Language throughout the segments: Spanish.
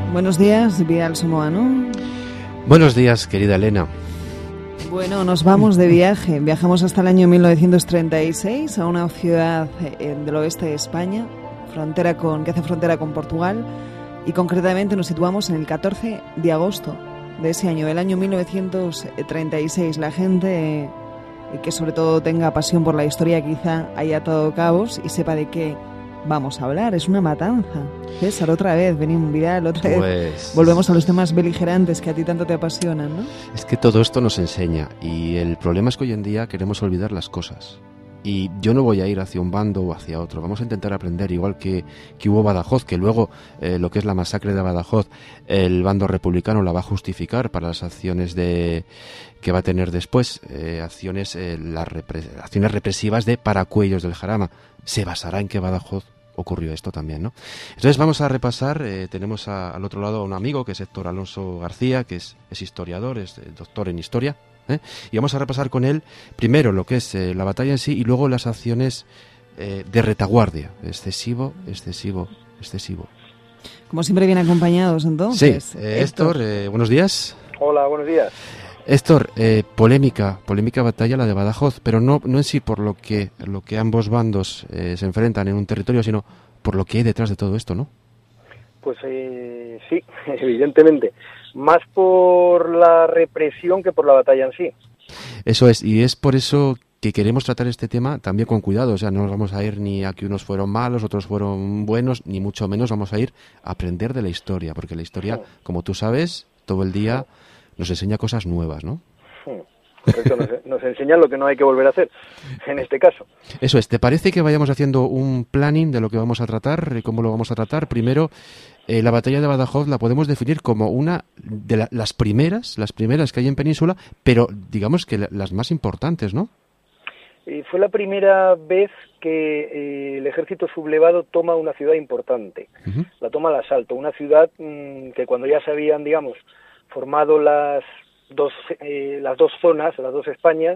Buenos días, Vidal Somoano. Buenos días, querida Elena. Bueno, nos vamos de viaje. Viajamos hasta el año 1936 a una ciudad del oeste de España, que hace frontera con Portugal, y concretamente nos situamos en el 14 de agosto de ese año, del año 1936. La gente que sobre todo tenga pasión por la historia quizá haya atado cabos y sepa de qué vamos a hablar. Es una matanza. César, otra vez, venimos Vidal, otra vez. Volvemos a los temas beligerantes que a ti tanto te apasionan, ¿no? Es que todo esto nos enseña y el problema es que hoy en día queremos olvidar las cosas. Y yo no voy a ir hacia un bando o hacia otro. Vamos a intentar aprender, igual que hubo Badajoz, que luego lo que es la masacre de Badajoz, el bando republicano la va a justificar para las acciones que va a tener después, acciones represivas de paracuellos del Jarama. Se basará en que Badajoz ocurrió esto también, ¿no? Entonces vamos a repasar. Tenemos al otro lado a un amigo que es Héctor Alonso García, que es historiador, es doctor en historia. Y vamos a repasar con él primero lo que es la batalla en sí y luego las acciones de retaguardia. Excesivo. Como siempre, bien acompañados, entonces. Sí, Héctor, buenos días. Hola, buenos días. Héctor, polémica batalla la de Badajoz, pero no en sí por lo que ambos bandos se enfrentan en un territorio, sino por lo que hay detrás de todo esto, ¿no? Pues sí, evidentemente. Más por la represión que por la batalla en sí. Eso es, y es por eso que queremos tratar este tema también con cuidado. O sea, no nos vamos a ir ni a que unos fueron malos, otros fueron buenos, ni mucho menos vamos a ir a aprender de la historia, porque la historia, como tú sabes, todo el día nos enseña cosas nuevas, ¿no? Correcto, nos enseña lo que no hay que volver a hacer, en este caso. Eso es, ¿te parece que vayamos haciendo un planning de lo que vamos a tratar, cómo lo vamos a tratar? Primero, la batalla de Badajoz la podemos definir como una de las primeras que hay en Península, pero digamos que las más importantes, ¿no? Fue la primera vez que el ejército sublevado toma una ciudad importante. Uh-huh. La toma al asalto, una ciudad que cuando ya se habían, digamos, formado las dos zonas, las dos Españas,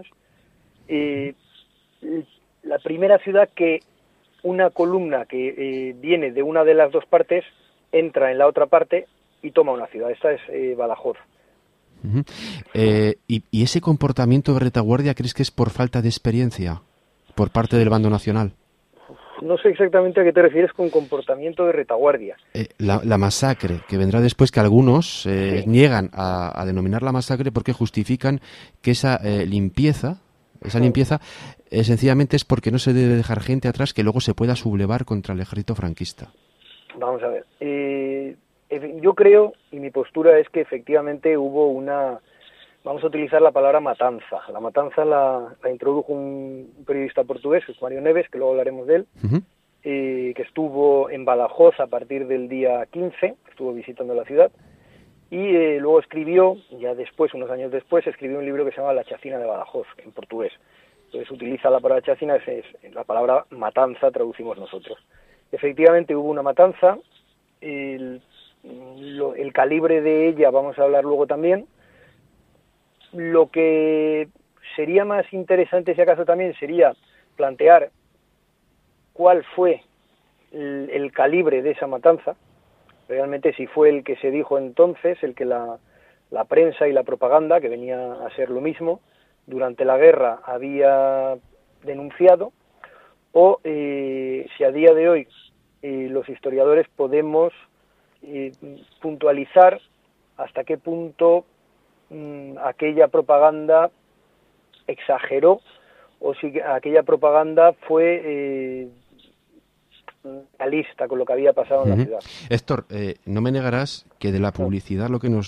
la primera ciudad que una columna que viene de una de las dos partes entra en la otra parte y toma una ciudad. Esta es Badajoz. Uh-huh. ¿Y ese comportamiento de retaguardia crees que es por falta de experiencia por parte del bando nacional? No sé exactamente a qué te refieres con comportamiento de retaguardia. La masacre, que vendrá después, que algunos niegan a denominar la masacre porque justifican que esa limpieza sencillamente es porque no se debe dejar gente atrás que luego se pueda sublevar contra el ejército franquista. Vamos a ver. Yo creo, y mi postura es que efectivamente hubo vamos a utilizar la palabra matanza. La matanza la introdujo un periodista portugués, que es Mario Neves, que luego hablaremos de él, uh-huh. Que estuvo en Badajoz a partir del día 15, estuvo visitando la ciudad, y luego escribió, ya después, unos años después, escribió un libro que se llama La chacina de Badajoz, en portugués. Entonces utiliza la palabra chacina, es la palabra matanza, traducimos nosotros. Efectivamente hubo una matanza, el calibre de ella vamos a hablar luego también. Lo que sería más interesante, si acaso, también sería plantear cuál fue el calibre de esa matanza, realmente si fue el que se dijo entonces, el que la prensa y la propaganda, que venía a ser lo mismo, durante la guerra había denunciado, o si a día de hoy los historiadores podemos puntualizar hasta qué punto aquella propaganda exageró o si aquella propaganda fue realista con lo que había pasado en la ciudad. Héctor, no me negarás que de la publicidad lo que nos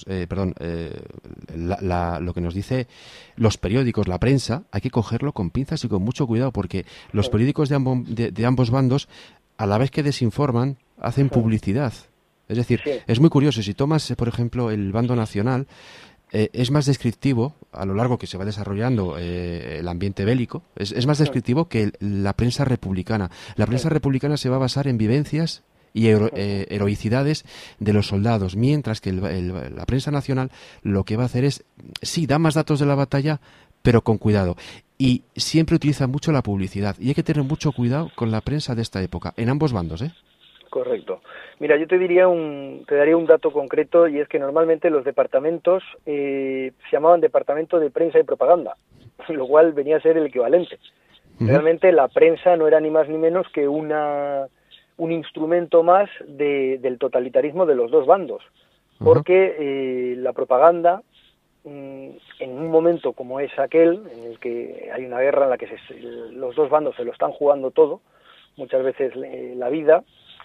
lo que nos dice los periódicos, la prensa, hay que cogerlo con pinzas y con mucho cuidado, porque los periódicos de ambos bandos, a la vez que desinforman, hacen publicidad. Es decir, es muy curioso, si tomas, por ejemplo, el bando nacional, es más descriptivo, a lo largo que se va desarrollando el ambiente bélico, es más descriptivo que la prensa republicana. La prensa republicana se va a basar en vivencias y heroicidades de los soldados, mientras que la prensa nacional lo que va a hacer es, sí, da más datos de la batalla, pero con cuidado. Y siempre utiliza mucho la publicidad. Y hay que tener mucho cuidado con la prensa de esta época, en ambos bandos, ¿eh? Correcto. Mira, yo te daría un dato concreto, y es que normalmente los departamentos se llamaban Departamento de Prensa y Propaganda, lo cual venía a ser el equivalente. Realmente la prensa no era ni más ni menos que un instrumento más del totalitarismo de los dos bandos, porque la propaganda, en un momento como es aquel, en el que hay una guerra en la que los dos bandos se lo están jugando todo, muchas veces la vida,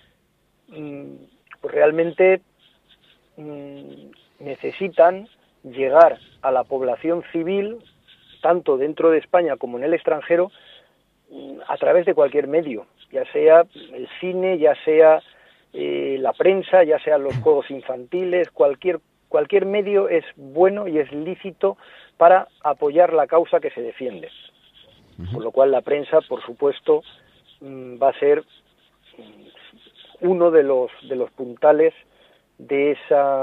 pues realmente necesitan llegar a la población civil, tanto dentro de España como en el extranjero, a través de cualquier medio, ya sea el cine, ya sea la prensa, ya sean los juegos infantiles, cualquier medio es bueno y es lícito para apoyar la causa que se defiende. Por lo cual la prensa, por supuesto, va a ser uno de los puntales de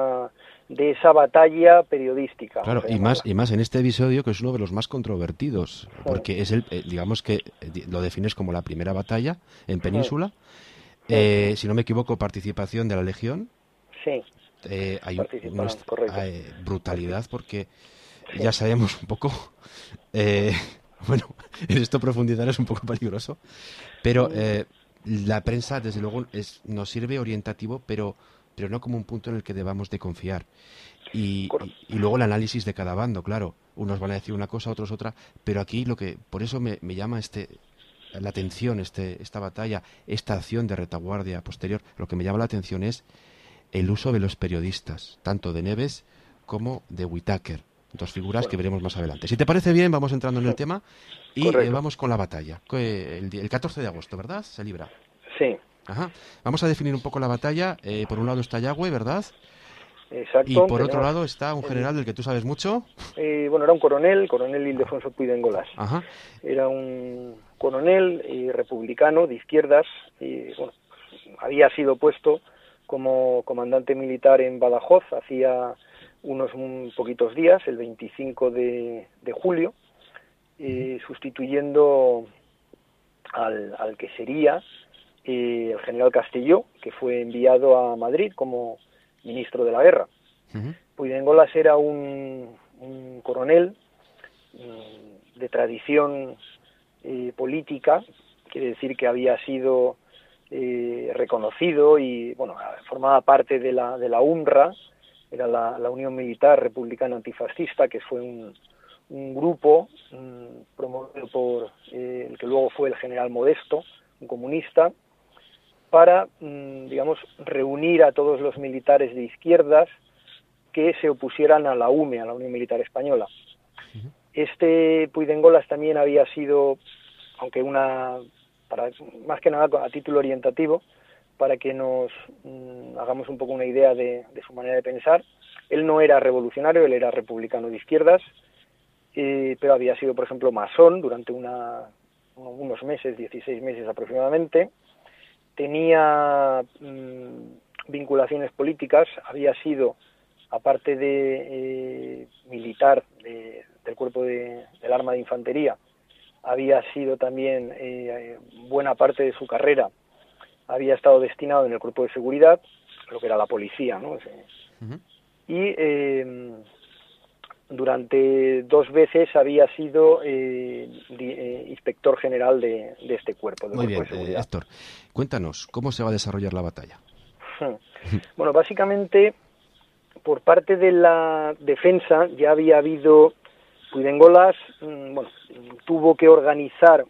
esa batalla periodística. Claro, y más en este episodio, que es uno de los más controvertidos, porque es digamos que lo defines como la primera batalla en Península. Si no me equivoco, participación de la Legión. Sí. Hay una brutalidad, porque ya sabemos un poco. Bueno, en esto profundizar es un poco peligroso, pero la prensa, desde luego, nos sirve orientativo, pero no como un punto en el que debamos de confiar. Y luego el análisis de cada bando, claro. Unos van a decir una cosa, otros otra, pero aquí por eso me llama la atención esta batalla, esta acción de retaguardia posterior. Lo que me llama la atención es el uso de los periodistas, tanto de Neves como de Whittaker. Dos figuras que veremos más adelante. Si te parece bien, vamos entrando en el tema y vamos con la batalla. El 14 de agosto, ¿verdad? Se libra. Sí. Ajá. Vamos a definir un poco la batalla. Por un lado está Yagüe, ¿verdad? Exacto. Y por otro lado está un general del que tú sabes mucho. Bueno, era un coronel Ildefonso Puigdengolas. Ajá. Era un coronel republicano de izquierdas. Bueno, había sido puesto como comandante militar en Badajoz hacía unos poquitos días, el 25 de julio, sustituyendo al que sería el general Castelló, que fue enviado a Madrid como ministro de la guerra. Puigdengolas era un coronel de tradición política, quiere decir que había sido reconocido y bueno, formaba parte de la UNRWA, era la Unión Militar Republicana Antifascista, que fue un grupo promovido por el que luego fue el general Modesto, un comunista, para, digamos, reunir a todos los militares de izquierdas que se opusieran a la UME, a la Unión Militar Española. Este Puigdengolas también había sido, aunque más que nada a título orientativo, para que nos hagamos un poco una idea de su manera de pensar. Él no era revolucionario, él era republicano de izquierdas, pero había sido, por ejemplo, masón durante unos meses, 16 meses aproximadamente. Tenía vinculaciones políticas, había sido, aparte de militar del cuerpo del arma de infantería, había sido también buena parte de su carrera, había estado destinado en el cuerpo de seguridad, lo que era la policía, ¿no? Y durante 2 veces había sido inspector general de este cuerpo. Muy bien, Héctor, cuéntanos, ¿cómo se va a desarrollar la batalla? Bueno, básicamente, por parte de la defensa ya había habido... Puigdengolas, tuvo que organizar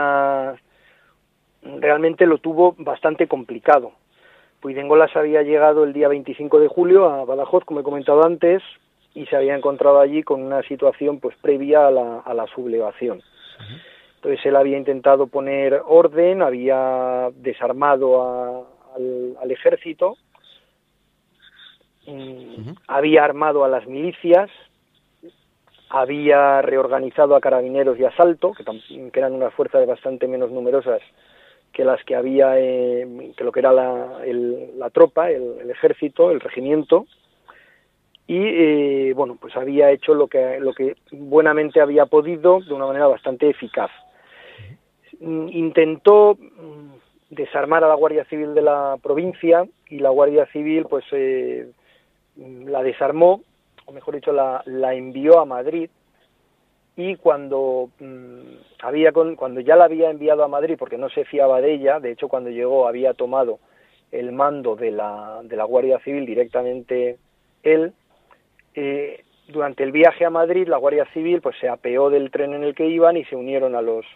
realmente lo tuvo bastante complicado. Puigdengolas había llegado el día 25 de julio a Badajoz, como he comentado antes, y se había encontrado allí con una situación pues previa a la sublevación. Entonces él había intentado poner orden, había desarmado al ejército, había armado a las milicias, había reorganizado a carabineros y asalto, que eran unas fuerzas bastante menos numerosas que las que había, que lo que era la tropa, el ejército, el regimiento, y pues había hecho lo que buenamente había podido de una manera bastante eficaz. Intentó desarmar a la Guardia Civil de la provincia, y la Guardia Civil pues la desarmó, o mejor dicho, la envió a Madrid. Y cuando cuando ya la había enviado a Madrid, porque no se fiaba de ella, de hecho cuando llegó había tomado el mando de la Guardia Civil directamente él, durante el viaje a Madrid la Guardia Civil pues se apeó del tren en el que iban y se unieron a los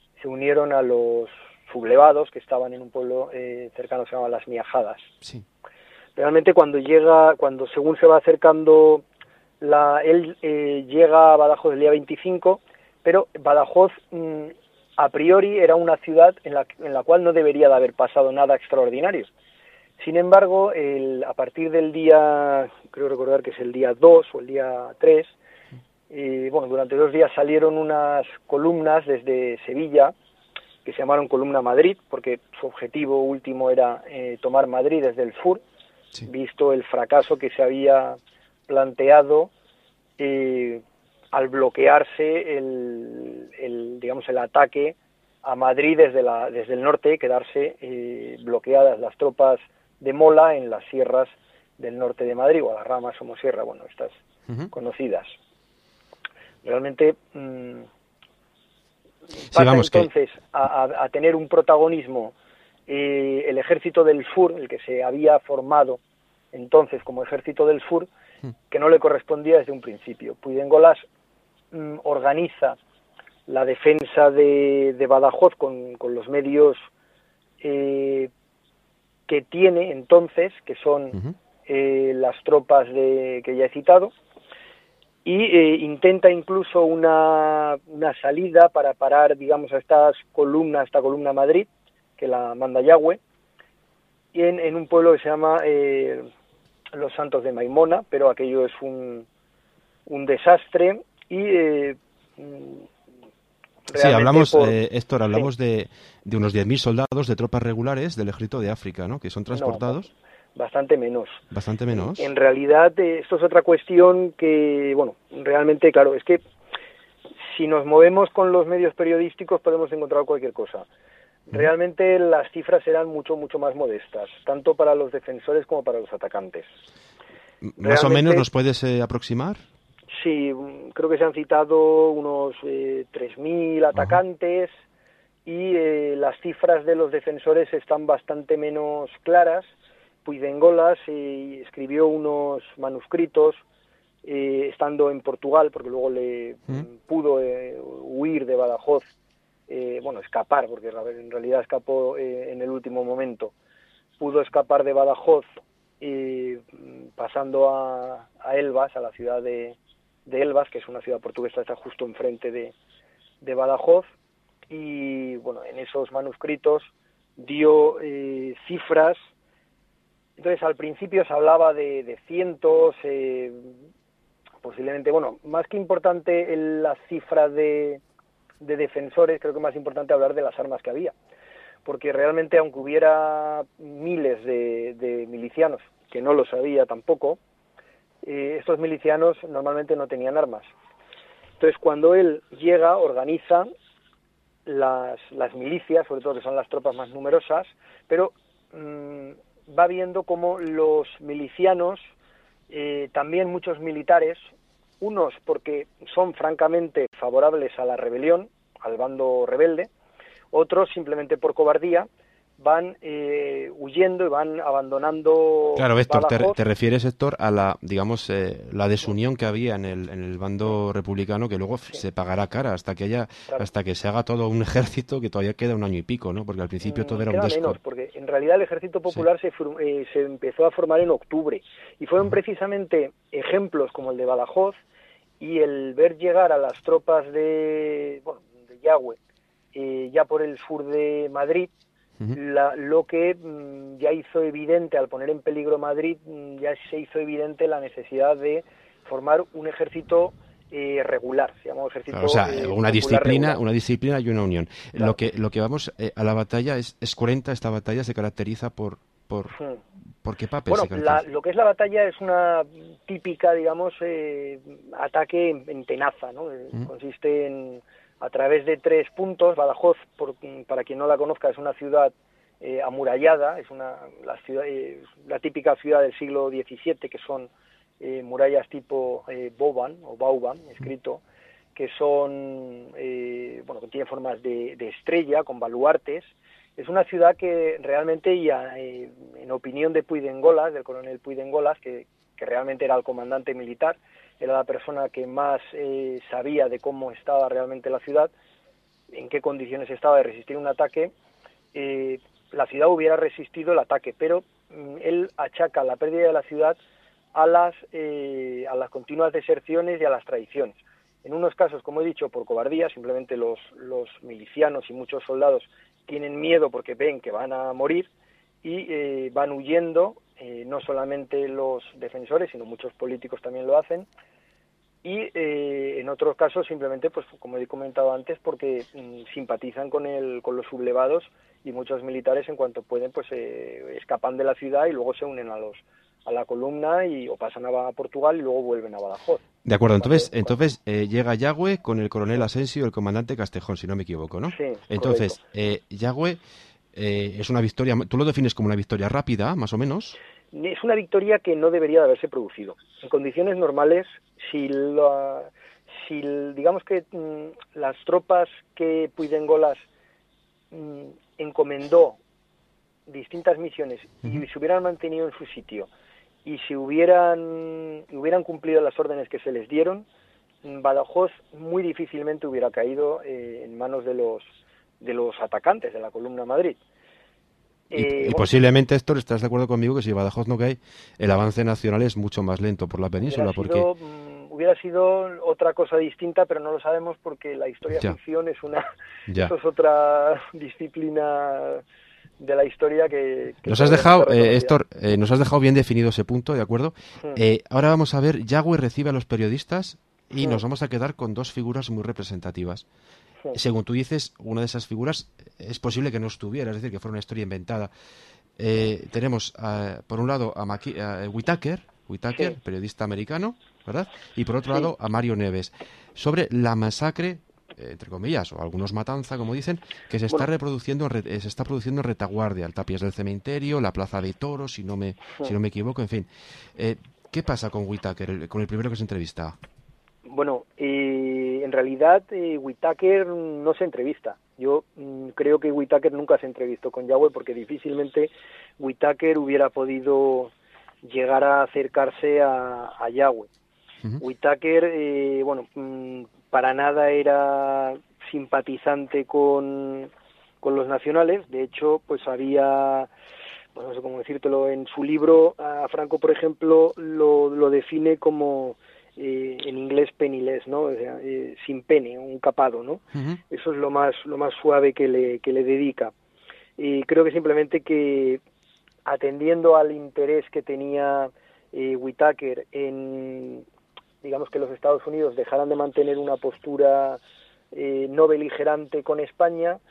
sublevados que estaban en un pueblo cercano que se llama Las Miajadas. Sí. Realmente cuando según se va acercando él llega a Badajoz el día 25, pero Badajoz a priori era una ciudad en la cual no debería de haber pasado nada extraordinario. Sin embargo, a partir del día, creo recordar que es el día 2 o el día 3, durante 2 días salieron unas columnas desde Sevilla, que se llamaron Columna Madrid, porque su objetivo último era tomar Madrid desde el sur, sí, visto el fracaso que se había planteado al bloquearse el ataque a Madrid desde el norte, quedarse bloqueadas las tropas de Mola en las sierras del norte de Madrid, o a la rama Somosierra, bueno, estas conocidas. Realmente pasa entonces a tener un protagonismo el ejército del sur, el que se había formado entonces como ejército del sur, que no le correspondía desde un principio. Puigdengolas organiza la defensa de Badajoz con los medios que tiene entonces, que son las tropas que ya he citado, y intenta incluso una salida para parar, digamos, a esta columna Madrid, que la manda Yagüe, en un pueblo que se llama Los Santos de Maimona, pero aquello es un desastre y sí, hablamos, Héctor, hablamos de unos 10.000 soldados de tropas regulares del ejército de África, ¿no?, que son transportados. No, bastante menos. Bastante menos. En realidad, esto es otra cuestión que, bueno, realmente, claro, es que si nos movemos con los medios periodísticos podemos encontrar cualquier cosa. Realmente las cifras eran mucho más modestas, tanto para los defensores como para los atacantes. ¿Más o menos nos puedes aproximar? Sí, creo que se han citado unos 3.000 atacantes. Y las cifras de los defensores están bastante menos claras. Puigdengolas escribió unos manuscritos estando en Portugal, porque luego le pudo huir de Badajoz, escapar, porque en realidad escapó en el último momento. Pudo escapar de Badajoz pasando a Elvas, a la ciudad de Elvas, que es una ciudad portuguesa, está justo enfrente de Badajoz. Y bueno, en esos manuscritos dio cifras. Entonces al principio se hablaba de cientos, posiblemente, más que importante la cifra de defensores, creo que más importante hablar de las armas que había, porque realmente aunque hubiera miles de milicianos, que no lo sabía tampoco, estos milicianos normalmente no tenían armas. Entonces cuando él llega, organiza las milicias, sobre todo que son las tropas más numerosas, pero va viendo cómo los milicianos, también muchos militares, unos porque son francamente favorables a la rebelión, al bando rebelde, otros simplemente por cobardía, van huyendo y van abandonando. Claro, Héctor, te refieres, Héctor, a la desunión que había en el bando republicano, que luego se pagará cara hasta que se haga todo un ejército, que todavía queda un año y pico, ¿no? Porque al principio todo era un desco. Menos, porque en realidad el ejército popular se empezó a formar en octubre, y fueron precisamente ejemplos como el de Badajoz y el ver llegar a las tropas de Yagüe ya por el sur de Madrid. Lo que ya hizo evidente, al poner en peligro Madrid, ya se hizo evidente la necesidad de formar un ejército regular, se llama ejército una disciplina y una unión. Claro. Lo que vamos a la batalla es cruenta. Esta batalla se caracteriza por qué papel se caracteriza. Lo que es la batalla es una típica, digamos, ataque en tenaza, ¿no? Consiste a través de 3 puntos. Badajoz, para quien no la conozca, es una ciudad amurallada, es la típica ciudad del siglo XVII, que son murallas tipo Vauban, escrito, que son, que tienen formas de estrella, con baluartes. Es una ciudad que realmente, en opinión de Puigdengolas, del coronel Puigdengolas, que realmente era el comandante militar, era la persona que más sabía de cómo estaba realmente la ciudad, en qué condiciones estaba de resistir un ataque, la ciudad hubiera resistido el ataque, pero él achaca la pérdida de la ciudad a las continuas deserciones y a las traiciones. En unos casos, como he dicho, por cobardía, simplemente los milicianos y muchos soldados tienen miedo porque ven que van a morir y van huyendo, no solamente los defensores, sino muchos políticos también lo hacen, y en otros casos simplemente, pues como he comentado antes, porque simpatizan con los sublevados, y muchos militares, en cuanto pueden, pues escapan de la ciudad y luego se unen a la columna o pasan a Portugal y luego vuelven a Badajoz. De acuerdo, entonces llega Yagüe con el coronel Asensio y el comandante Castejón, si no me equivoco, ¿no? Sí, entonces, Yagüe es una victoria, tú lo defines como una victoria rápida, más o menos. Es una victoria que no debería de haberse producido. En condiciones normales, digamos que las tropas que Puigdengolas encomendó distintas misiones y se hubieran mantenido en su sitio y si hubieran cumplido las órdenes que se les dieron, Badajoz muy difícilmente hubiera caído en manos de los atacantes de la Columna Madrid. Y posiblemente, Héctor, ¿estás de acuerdo conmigo que si Badajoz no cae, el avance nacional es mucho más lento por la península? Hubiera sido otra cosa distinta, pero no lo sabemos porque la historia-ficción eso es otra disciplina de la historia que nos has dejado, Héctor, nos has dejado bien definido ese punto, ¿de acuerdo? Ahora vamos a ver, Yagüe recibe a los periodistas y nos vamos a quedar con dos figuras muy representativas. Según tú dices, una de esas figuras es posible que no estuviera, es decir, que fuera una historia inventada. Tenemos, por un lado, a Whittaker, periodista americano, ¿verdad? Y por otro lado, a Mario Neves, sobre la masacre, entre comillas, o algunos matanza, como dicen, que se está produciendo en Retaguardia, el Tapias del Cementerio, la Plaza de Toros, si no me equivoco, en fin. ¿Qué pasa con Whittaker, con el primero que se entrevista? Bueno, en realidad Whittaker no se entrevista. Yo creo que Whittaker nunca se entrevistó con Yagüe porque difícilmente Whittaker hubiera podido llegar a acercarse a Yagüe. Whittaker, para nada era simpatizante con los nacionales. De hecho, pues había, no sé cómo decírtelo, en su libro, a Franco, por ejemplo, lo define como en inglés penniless, ¿no? O sea, sin pene, un capado, ¿no? Eso es lo más suave que le dedica. Y creo que simplemente que atendiendo al interés que tenía Whittaker en, digamos, que los Estados Unidos dejaran de mantener una postura no beligerante con España,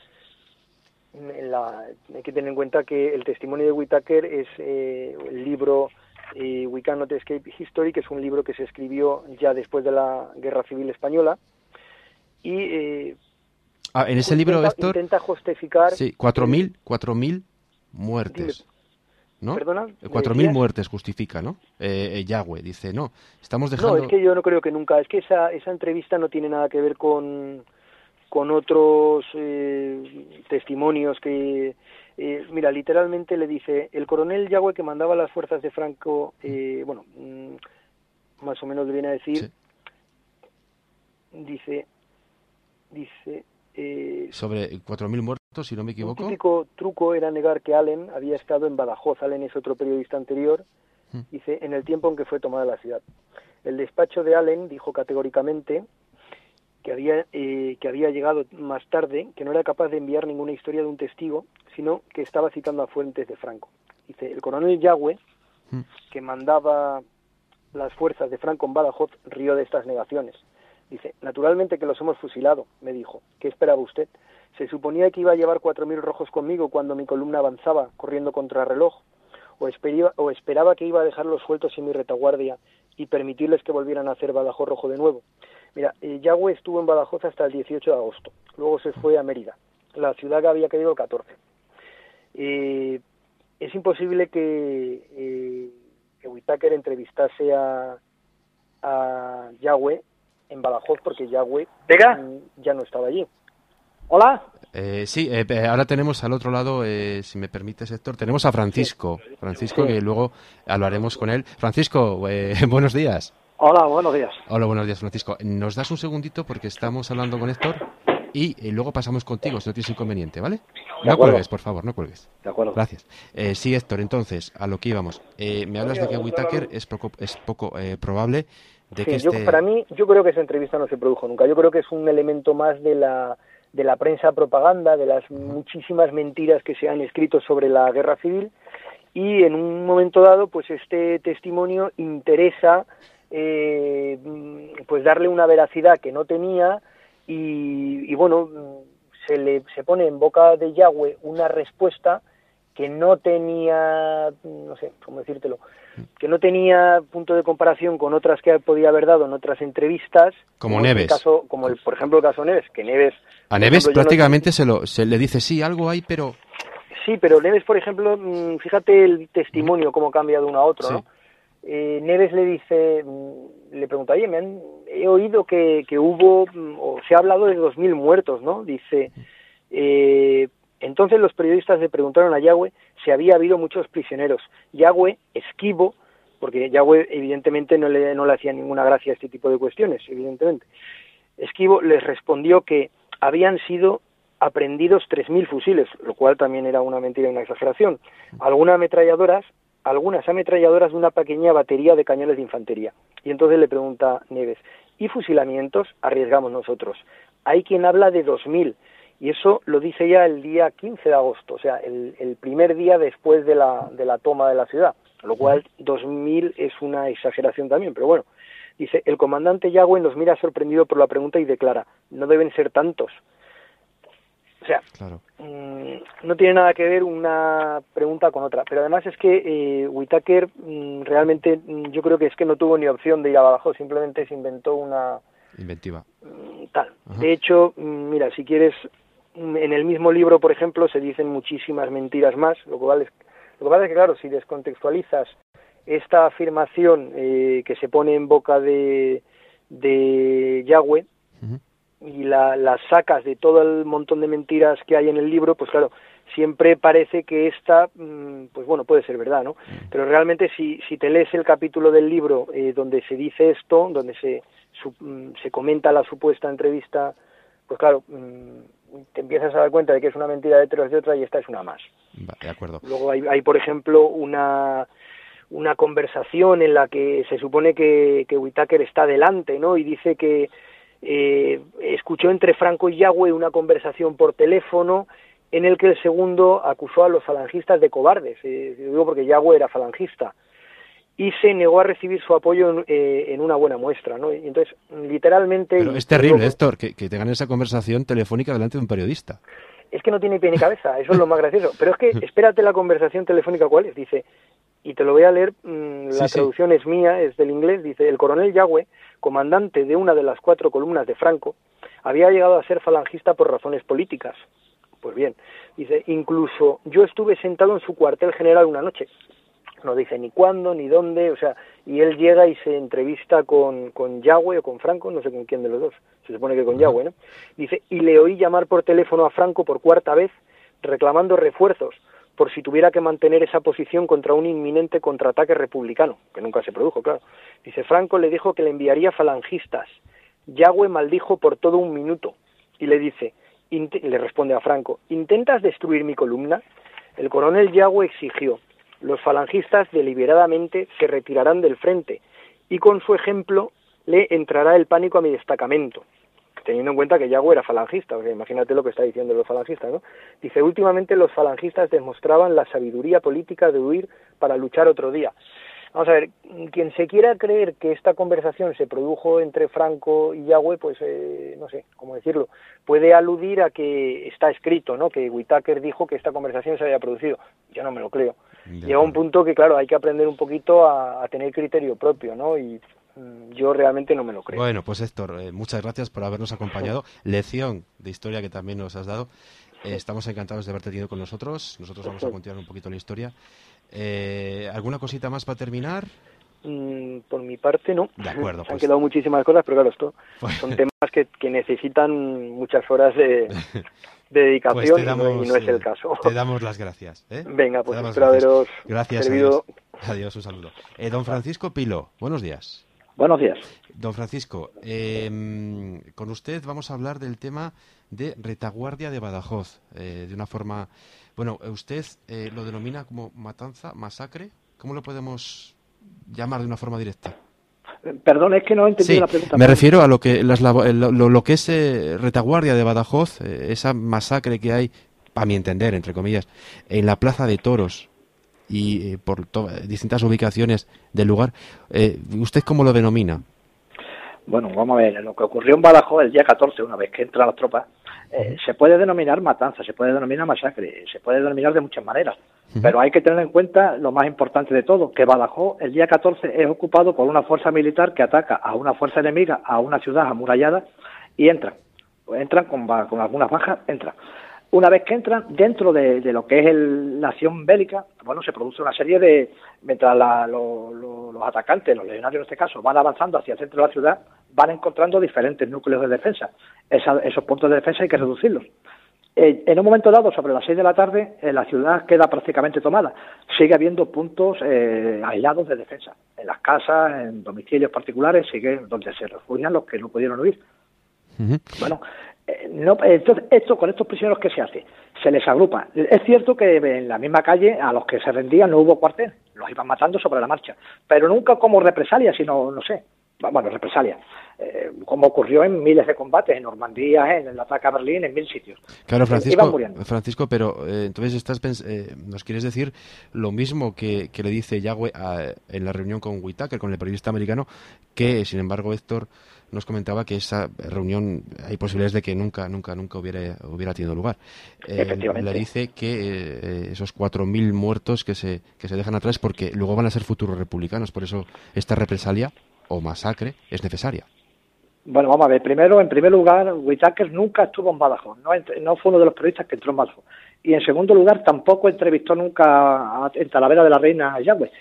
hay que tener en cuenta que el testimonio de Whittaker es el libro We Cannot Escape History, que es un libro que se escribió ya después de la Guerra Civil Española y en ese libro, Héctor, intenta justificar 4.000 muertes. ¿No? ¿Perdona? 4.000 muertes justifica, ¿no? Yagüe dice, no, estamos dejando... No, es que yo no creo que nunca, es que esa entrevista no tiene nada que ver con otros testimonios que... mira, literalmente le dice, el coronel Yagüe, que mandaba las fuerzas de Franco, más o menos le viene a decir, dice sobre 4.000 muertos, si no me equivoco. Un típico truco era negar que Allen había estado en Badajoz. Allen es otro periodista anterior, dice, en el tiempo en que fue tomada la ciudad. El despacho de Allen dijo categóricamente que había llegado más tarde, que no era capaz de enviar ninguna historia de un testigo, sino que estaba citando a fuentes de Franco. Dice, el coronel Yagüe, que mandaba las fuerzas de Franco en Badajoz, rió de estas negaciones. Dice, naturalmente que los hemos fusilado, me dijo. ¿Qué esperaba usted? Se suponía que iba a llevar 4.000 rojos conmigo cuando mi columna avanzaba, corriendo contra reloj. O esperaba que iba a dejarlos sueltos en mi retaguardia y permitirles que volvieran a hacer Badajoz rojo de nuevo. Mira, Yagüe estuvo en Badajoz hasta el 18 de agosto. Luego se fue a Mérida. La ciudad había caído el 14. es imposible que Whittaker entrevistase a Yagüe en Badajoz, porque Yagüe ya no estaba allí. ¿Hola? Sí, ahora tenemos al otro lado, si me permites, Héctor, tenemos a Francisco. Sí. Francisco, sí. Que luego hablaremos con él. Francisco, buenos días. Hola, buenos días. Hola, buenos días, Francisco. ¿Nos das un segundito porque estamos hablando con Héctor? Y luego pasamos contigo, si no tienes inconveniente, ¿vale? No cuelgues, por favor, no cuelgues. De acuerdo. Gracias. Sí, Héctor, entonces, a lo que íbamos. Me hablas de que Whittaker es poco probable de que Para mí, yo creo que esa entrevista no se produjo nunca. Yo creo que es un elemento más de la prensa propaganda, de las muchísimas mentiras que se han escrito sobre la guerra civil, y en un momento dado, pues este testimonio interesa pues darle una veracidad que no tenía, y bueno, se pone en boca de Yagüe una respuesta que no tenía, no sé cómo decírtelo, que no tenía punto de comparación con otras que podía haber dado en otras entrevistas, como Neves, por ejemplo el caso Neves, que Neves a Neves ejemplo, prácticamente se le dice sí, algo hay, pero sí, pero Neves, por ejemplo, fíjate el testimonio cómo cambia de uno a otro, sí. ¿No? Neves le dice, le pregunta, oye, he oído que hubo, o se ha hablado de 2.000 muertos, ¿no? Dice, entonces los periodistas le preguntaron a Yagüe si había habido muchos prisioneros. Yagüe, esquivo, porque Yagüe evidentemente no le hacía ninguna gracia a este tipo de cuestiones, evidentemente. Esquivo les respondió que habían sido aprehendidos 3.000 fusiles, lo cual también era una mentira y una exageración. Algunas ametralladoras de una pequeña batería de cañones de infantería. Y entonces le pregunta Neves, ¿y fusilamientos? Arriesgamos nosotros. Hay quien habla de 2.000, y eso lo dice ya el día 15 de agosto, o sea, el primer día después de la toma de la ciudad, lo cual 2.000 es una exageración también, pero bueno. Dice, el comandante Yagüe nos mira sorprendido por la pregunta y declara, no deben ser tantos. O sea, claro. No tiene nada que ver una pregunta con otra, pero además es que Whittaker realmente yo creo que es que no tuvo ni opción de ir a Badajoz, simplemente se inventó una inventiva. Tal. De hecho, mira, si quieres, en el mismo libro, por ejemplo, se dicen muchísimas mentiras más, lo que pasa es que, claro, si descontextualizas esta afirmación que se pone en boca de Yagüe, y las sacas de todo el montón de mentiras que hay en el libro, pues claro, siempre parece que esta, pues bueno, puede ser verdad, ¿no? Pero realmente si te lees el capítulo del libro donde se dice esto, donde se comenta la supuesta entrevista, pues claro, te empiezas a dar cuenta de que es una mentira detrás de otra y esta es una más. De acuerdo. Luego hay por ejemplo, una conversación en la que se supone que Whittaker está delante, ¿no? Y dice que escuchó entre Franco y Yagüe una conversación por teléfono en el que el segundo acusó a los falangistas de cobardes, digo porque Yagüe era falangista, y se negó a recibir su apoyo en una buena muestra, ¿no? Y entonces, literalmente... Pero es terrible, Héctor, que tengan esa conversación telefónica delante de un periodista. Es que no tiene pie ni cabeza, eso es lo más gracioso. Pero es que, espérate la conversación telefónica, ¿cuál es? Dice, y te lo voy a leer, la traducción es mía, es del inglés, dice, el coronel Yagüe, comandante de una de las 4 columnas de Franco, había llegado a ser falangista por razones políticas. Pues bien, dice, incluso yo estuve sentado en su cuartel general una noche. No dice ni cuándo, ni dónde, o sea, y él llega y se entrevista con Yagüe o con Franco, no sé con quién de los dos, se supone que con Yagüe, ¿no? Dice, y le oí llamar por teléfono a Franco por 4ª vez, reclamando refuerzos, por si tuviera que mantener esa posición contra un inminente contraataque republicano, que nunca se produjo, claro. Dice, Franco le dijo que le enviaría falangistas. Yagüe maldijo por todo un minuto y le dice, le responde a Franco, ¿intentas destruir mi columna? El coronel Yagüe exigió, los falangistas deliberadamente se retirarán del frente y con su ejemplo le entrará el pánico a mi destacamento. Teniendo en cuenta que Yagüe era falangista, o sea, imagínate lo que está diciendo los falangistas, ¿no? Dice, últimamente los falangistas demostraban la sabiduría política de huir para luchar otro día. Vamos a ver, quien se quiera creer que esta conversación se produjo entre Franco y Yagüe, pues no sé cómo decirlo, puede aludir a que está escrito, ¿no? Que Whittaker dijo que esta conversación se había producido. Yo no me lo creo. Llega un punto que, claro, hay que aprender un poquito a tener criterio propio, ¿no? Y yo realmente no me lo creo. Bueno, pues Héctor, muchas gracias por habernos acompañado. Lección de historia que también nos has dado. Estamos encantados de haberte tenido con nosotros. Nosotros vamos a continuar un poquito la historia. ¿Alguna cosita más para terminar? Por mi parte, no. De acuerdo. Han quedado muchísimas cosas, pero claro, esto son temas que necesitan muchas horas de dedicación, y no es el caso. Te damos las gracias. Venga, pues espero haberos servido. Adiós, un saludo. Don Francisco Pilo, buenos días. Buenos días. Don Francisco, con usted vamos a hablar del tema de retaguardia de Badajoz, de una forma... Bueno, usted lo denomina como matanza, masacre. ¿Cómo lo podemos llamar de una forma directa? Perdón, es que no he entendido la pregunta. Me refiero a lo que lo que es retaguardia de Badajoz, esa masacre que hay, a mi entender, entre comillas, en la Plaza de Toros y por distintas ubicaciones del lugar. ¿Usted cómo lo denomina? Bueno, vamos a ver, lo que ocurrió en Badajoz el día 14, una vez que entran las tropas, se puede denominar matanza, se puede denominar masacre, se puede denominar de muchas maneras, pero hay que tener en cuenta lo más importante de todo, que Badajoz el día 14 es ocupado por una fuerza militar que ataca a una fuerza enemiga, a una ciudad amurallada, y entran con algunas bajas, entran. Una vez que entran, dentro de lo que es la acción bélica, bueno, se produce una serie de... Mientras los atacantes, los legionarios en este caso, van avanzando hacia el centro de la ciudad, van encontrando diferentes núcleos de defensa. Esos puntos de defensa hay que reducirlos. En un momento dado, sobre las 6 de la tarde, la ciudad queda prácticamente tomada. Sigue habiendo puntos aislados de defensa. En las casas, en domicilios particulares, sigue donde se refugian los que no pudieron huir. Bueno... entonces, con estos prisioneros, ¿qué se hace? Se les agrupa. Es cierto que en la misma calle a los que se rendían no hubo cuartel, los iban matando sobre la marcha, pero nunca como represalia, sino, no sé, bueno, represalia, como ocurrió en miles de combates, en Normandía, en el ataque a Berlín, en 1000 sitios. Claro, Francisco, pero entonces nos quieres decir lo mismo que le dice Yagüe en la reunión con Whitaker, con el periodista americano, que, sin embargo, Héctor nos comentaba que esa reunión hay posibilidades de que nunca hubiera tenido lugar. Le dice que esos 4.000 muertos que se dejan atrás, porque luego van a ser futuros republicanos, por eso esta represalia o masacre es necesaria. Bueno, vamos a ver. En primer lugar, Whitaker nunca estuvo en Badajoz, no fue uno de los periodistas que entró en Badajoz. Y en segundo lugar, tampoco entrevistó nunca en Talavera de la Reina a Yagüe.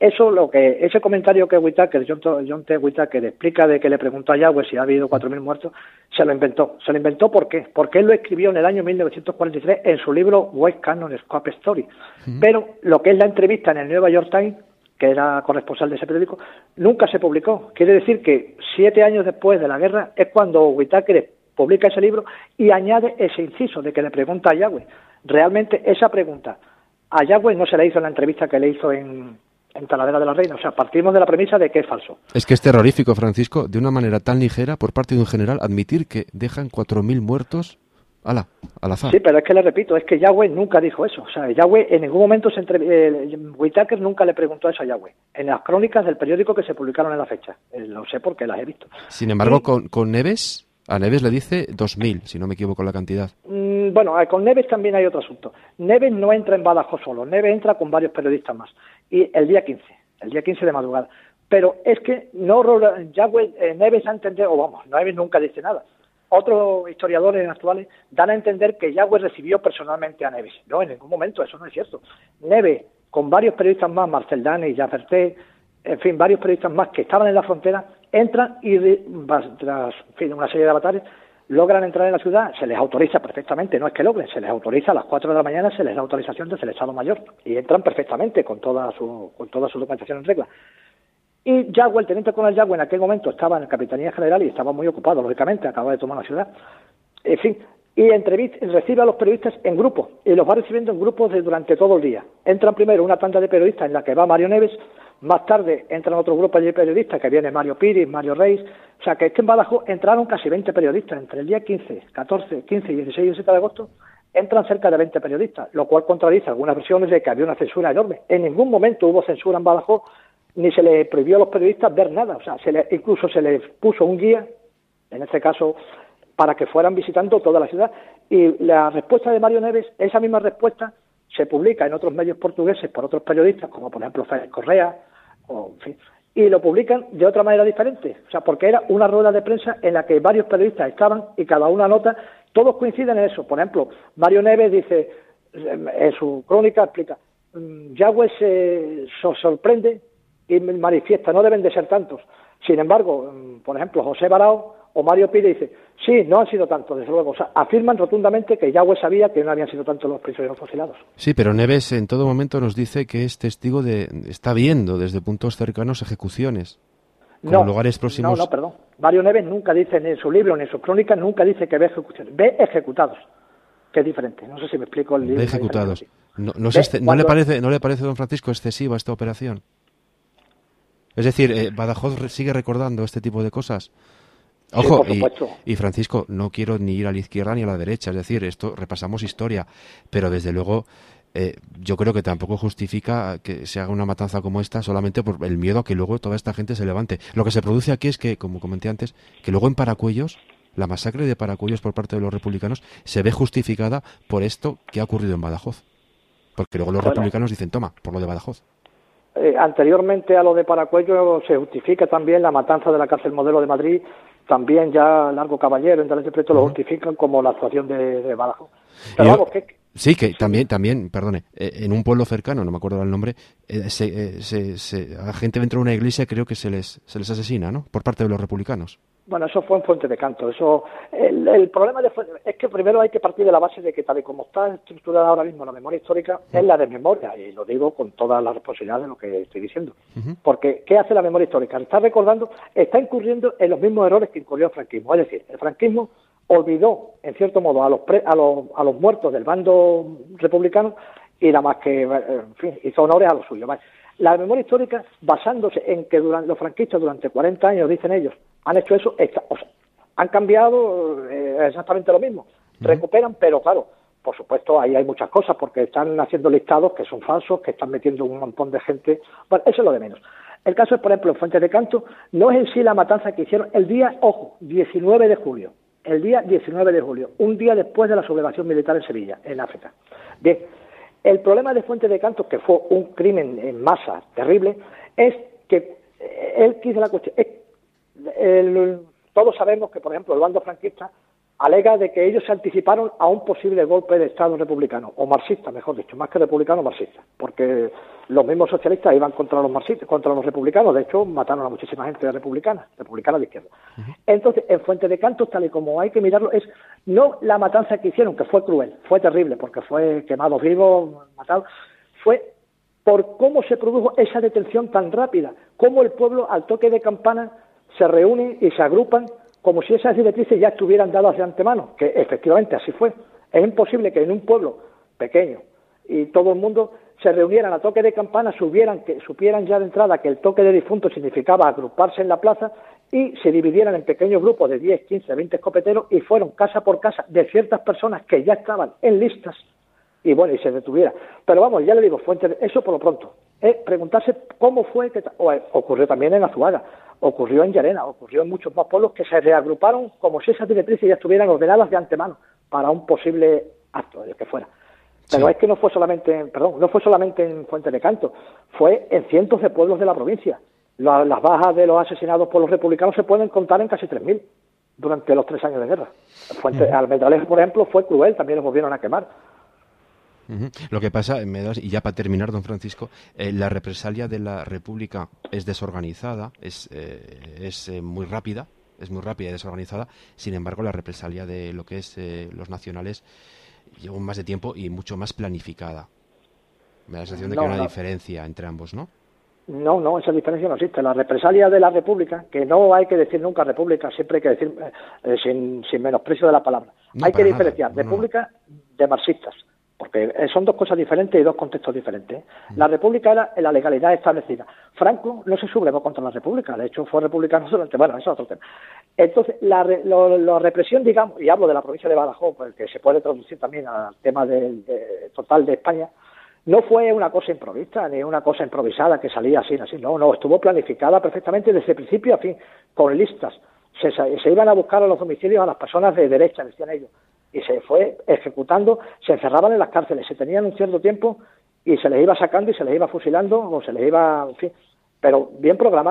Ese comentario que Whitaker, John T. Whitaker explica de que le preguntó a Yagüe si ha habido 4.000 muertos, se lo inventó. ¿Se lo inventó por qué? Porque él lo escribió en el año 1943 en su libro West Cannon Scope Story. Pero lo que es la entrevista en el New York Times, que era corresponsal de ese periódico, nunca se publicó. Quiere decir que 7 años después de la guerra es cuando Whitaker publica ese libro y añade ese inciso de que le pregunta a Yagüe. Realmente esa pregunta a Yagüe no se le hizo en la entrevista que le hizo en Talavera de la Reina. O sea, partimos de la premisa de que es falso. Es que es terrorífico, Francisco, de una manera tan ligera por parte de un general admitir que dejan 4.000 muertos al azar. Sí, pero es que le repito, es que Yagüe nunca dijo eso. O sea, Yagüe en ningún momento Whitaker nunca le preguntó eso a Yagüe. En las crónicas del periódico que se publicaron en la fecha. Lo sé porque las he visto. Sin embargo, con Neves, a Neves le dice 2.000, si no me equivoco la cantidad. Bueno, con Neves también hay otro asunto. Neves no entra en Badajoz solo, Neves entra con varios periodistas más. Y el día 15 de madrugada. Pero es que Yagüe, Neves a entender, Neves nunca dice nada. Otros historiadores actuales dan a entender que Yagüe recibió personalmente a Neves. No, en ningún momento, eso no es cierto. Neves, con varios periodistas más, Marcel Dane, Jaferté, en fin, varios periodistas más que estaban en la frontera, entran y tras una serie de avatares logran entrar en la ciudad, se les autoriza perfectamente, no es que logren, se les autoriza a las 4 de la mañana, se les da autorización desde el Estado Mayor y entran perfectamente con toda su documentación en regla. Y Yagüe, el teniente coronel Yagüe, en aquel momento estaba en la Capitanía General y estaba muy ocupado, lógicamente, acaba de tomar la ciudad. En fin, y recibe a los periodistas en grupo, y los va recibiendo en grupos durante todo el día. Entran primero una tanda de periodistas en la que va Mario Neves, más tarde entran otro grupo de periodistas que viene Mario Piris, Mario Reis, o sea que en Badajoz entraron casi 20 periodistas, entre el día 15, 16 y 17 de agosto, entran cerca de 20 periodistas, lo cual contradice algunas versiones de que había una censura enorme. En ningún momento hubo censura en Badajoz, ni se le prohibió a los periodistas ver nada, o sea, incluso se les puso un guía, en este caso, para que fueran visitando toda la ciudad, y la respuesta de Mario Neves, esa misma respuesta, se publica en otros medios portugueses por otros periodistas, como por ejemplo Félix Correa, en fin, y lo publican de otra manera diferente, o sea, porque era una rueda de prensa en la que varios periodistas estaban y cada uno anota Todos coinciden en eso. Por ejemplo, Mario Neves dice, en su crónica explica, Yagüe se sorprende y manifiesta, no deben de ser tantos. Sin embargo, por ejemplo, José Barao o Mario Pide dice, sí, no han sido tantos, desde luego. O sea, afirman rotundamente que Yagüe sabía que no habían sido tantos los prisioneros fusilados. Sí, pero Neves en todo momento nos dice que es testigo está viendo desde puntos cercanos ejecuciones. Con lugares próximos. No, perdón. Mario Neves nunca dice, ni en su libro ni en sus crónicas, nunca dice que ve ejecuciones. Ve ejecutados, que es diferente. No sé si me explico el libro. Ve ejecutados. ¿No le parece, don Francisco, excesiva esta operación? Es decir, Badajoz sigue recordando este tipo de cosas. Ojo, sí, y Francisco, no quiero ni ir a la izquierda ni a la derecha, es decir, esto repasamos historia, pero desde luego yo creo que tampoco justifica que se haga una matanza como esta solamente por el miedo a que luego toda esta gente se levante. Lo que se produce aquí es que, como comenté antes, que luego en Paracuellos, la masacre de Paracuellos por parte de los republicanos se ve justificada por esto que ha ocurrido en Badajoz. Porque luego los republicanos dicen, toma, por lo de Badajoz. Anteriormente a lo de Paracuellos se justifica también la matanza de la cárcel Modelo de Madrid. También ya Largo Caballero, en tal decreto lo justifican como la actuación de Badajoz. Pero vamos, sí, que también, perdone, en un pueblo cercano, no me acuerdo el nombre, a gente dentro de una iglesia creo que se les asesina, ¿no? Por parte de los republicanos. Bueno, eso fue en Fuente de Canto. El problema es que primero hay que partir de la base de que tal y como está estructurada ahora mismo la memoria histórica, es la desmemoria, y lo digo con toda la responsabilidad de lo que estoy diciendo. Porque, ¿qué hace la memoria histórica? Está recordando, está incurriendo en los mismos errores que incurrió el franquismo. Es decir, el franquismo olvidó, en cierto modo, a los muertos del bando republicano y nada más que, en fin, hizo honores a los suyos. ¿Vale? La memoria histórica, basándose en que los franquistas durante 40 años, dicen ellos, han hecho eso, han cambiado exactamente lo mismo. Recuperan, pero claro, por supuesto, ahí hay muchas cosas, porque están haciendo listados que son falsos, que están metiendo un montón de gente. Bueno, eso es lo de menos. El caso es, por ejemplo, en Fuentes de Canto, no es en sí la matanza que hicieron el día, ojo, 19 de julio. El día 19 de julio, un día después de la sublevación militar en Sevilla, en África. Bien, el problema de Fuentes de Canto, que fue un crimen en masa terrible, es que él quiso la cuestión. Todos sabemos que, por ejemplo, el bando franquista alega de que ellos se anticiparon a un posible golpe de Estado republicano, o marxista, mejor dicho, más que republicano, marxista, porque los mismos socialistas iban contra los marxistas, contra los republicanos. De hecho, mataron a muchísima gente republicana de izquierda. Entonces, en Fuente de Canto, tal y como hay que mirarlo, es no la matanza que hicieron, que fue cruel, fue terrible, porque fue quemados vivos, matados, fue por cómo se produjo esa detención tan rápida, cómo el pueblo, al toque de campana, se reúnen y se agrupan como si esas directrices ya estuvieran dadas de antemano, que efectivamente así fue. Es imposible que en un pueblo pequeño y todo el mundo se reunieran a toque de campana, supieran ya de entrada que el toque de difunto significaba agruparse en la plaza y se dividieran en pequeños grupos de 10, 15, 20 escopeteros y fueron casa por casa de ciertas personas que ya estaban en listas y bueno, y se detuviera. Pero vamos, ya le digo, eso por lo pronto. Preguntarse cómo fue que ocurrió también en Azuaga, ocurrió en Llerena, ocurrió en muchos más pueblos que se reagruparon como si esas directrices ya estuvieran ordenadas de antemano para un posible acto, el que fuera. Pero es que no fue solamente en Fuente de Canto, fue en cientos de pueblos de la provincia. Las bajas de los asesinados por los republicanos se pueden contar en casi 3.000 durante los 3 años de guerra. Almendralejo, por ejemplo, fue cruel, también los volvieron a quemar. Lo que pasa, y ya para terminar, don Francisco, la represalia de la República es desorganizada, es muy rápida y desorganizada. Sin embargo, la represalia de lo que es los nacionales lleva más de tiempo y mucho más planificada. Me da la sensación de que hay una diferencia entre ambos, ¿no? No, esa diferencia no existe. La represalia de la República, que no hay que decir nunca República, siempre hay que decir sin menosprecio de la palabra. Hay que diferenciar República de marxistas, porque son dos cosas diferentes y dos contextos diferentes. La República era la legalidad establecida. Franco no se sublevó contra la República, de hecho fue republicano durante... Bueno, eso es otro tema. Entonces, la represión, digamos, y hablo de la provincia de Badajoz, pues, que se puede traducir también al tema total de España, no fue una cosa improvista, ni una cosa improvisada que salía así, no, estuvo planificada perfectamente desde principio a fin, con listas. Se iban a buscar a los domicilios a las personas de derecha, decían ellos, y se fue ejecutando, se encerraban en las cárceles, se tenían un cierto tiempo y se les iba sacando y se les iba fusilando o se les iba, en fin, pero bien programado.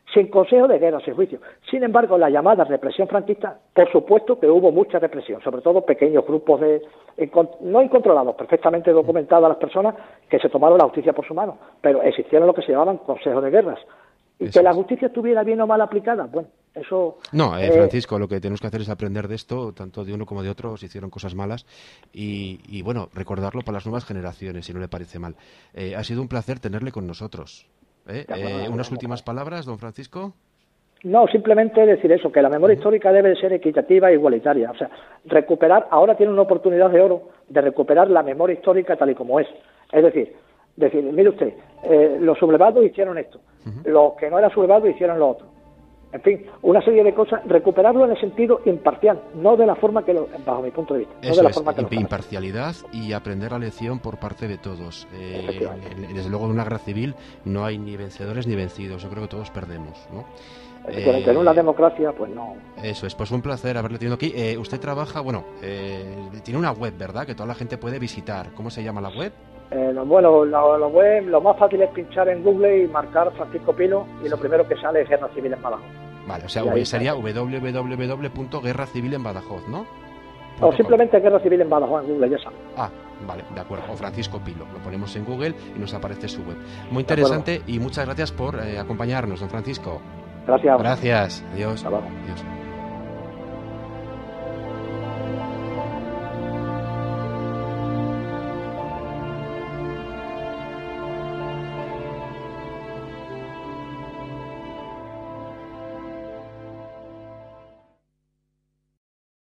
sin consejo de guerra, sin juicio. Sin embargo, la llamada represión franquista, por supuesto que hubo mucha represión, sobre todo pequeños grupos no incontrolados, perfectamente documentadas las personas que se tomaron la justicia por su mano, pero existieron lo que se llamaban consejos de guerras. Y eso, que la justicia estuviera bien o mal aplicada, bueno, eso... No, Francisco, lo que tenemos que hacer es aprender de esto, tanto de uno como de otro, se hicieron cosas malas, y bueno, recordarlo para las nuevas generaciones, si no le parece mal. Ha sido un placer tenerle con nosotros. ¿Unas últimas palabras, don Francisco? No, simplemente decir eso, que la memoria histórica debe de ser equitativa e igualitaria. O sea, ahora tiene una oportunidad de oro de recuperar la memoria histórica tal y como es. Es decir, mire usted, los sublevados hicieron esto, los que no eran sublevados hicieron lo otro. En fin, una serie de cosas, recuperarlo en el sentido imparcial, no de la forma que bajo mi punto de vista. Eso no de la es, forma que imparcialidad y aprender la lección por parte de todos. Desde luego en una guerra civil no hay ni vencedores ni vencidos, yo creo que todos perdemos, ¿no? En una democracia, pues no. Eso es, pues un placer haberle tenido aquí. Usted trabaja, tiene una web, ¿verdad? Que toda la gente puede visitar. ¿Cómo se llama la web? La web, lo más fácil es pinchar en Google y marcar Francisco Pilo y lo primero que sale es Guerra Civil en Badajoz. Vale, o sea, sería www.guerracivilenbadajoz, ¿no? O simplemente Guerra Civil en Badajoz en Google, ya sabes. Vale, de acuerdo. O Francisco Pilo, lo ponemos en Google y nos aparece su web. Muy interesante y muchas gracias por acompañarnos, don Francisco. Gracias. Gracias. Adiós. Hasta luego. Adiós.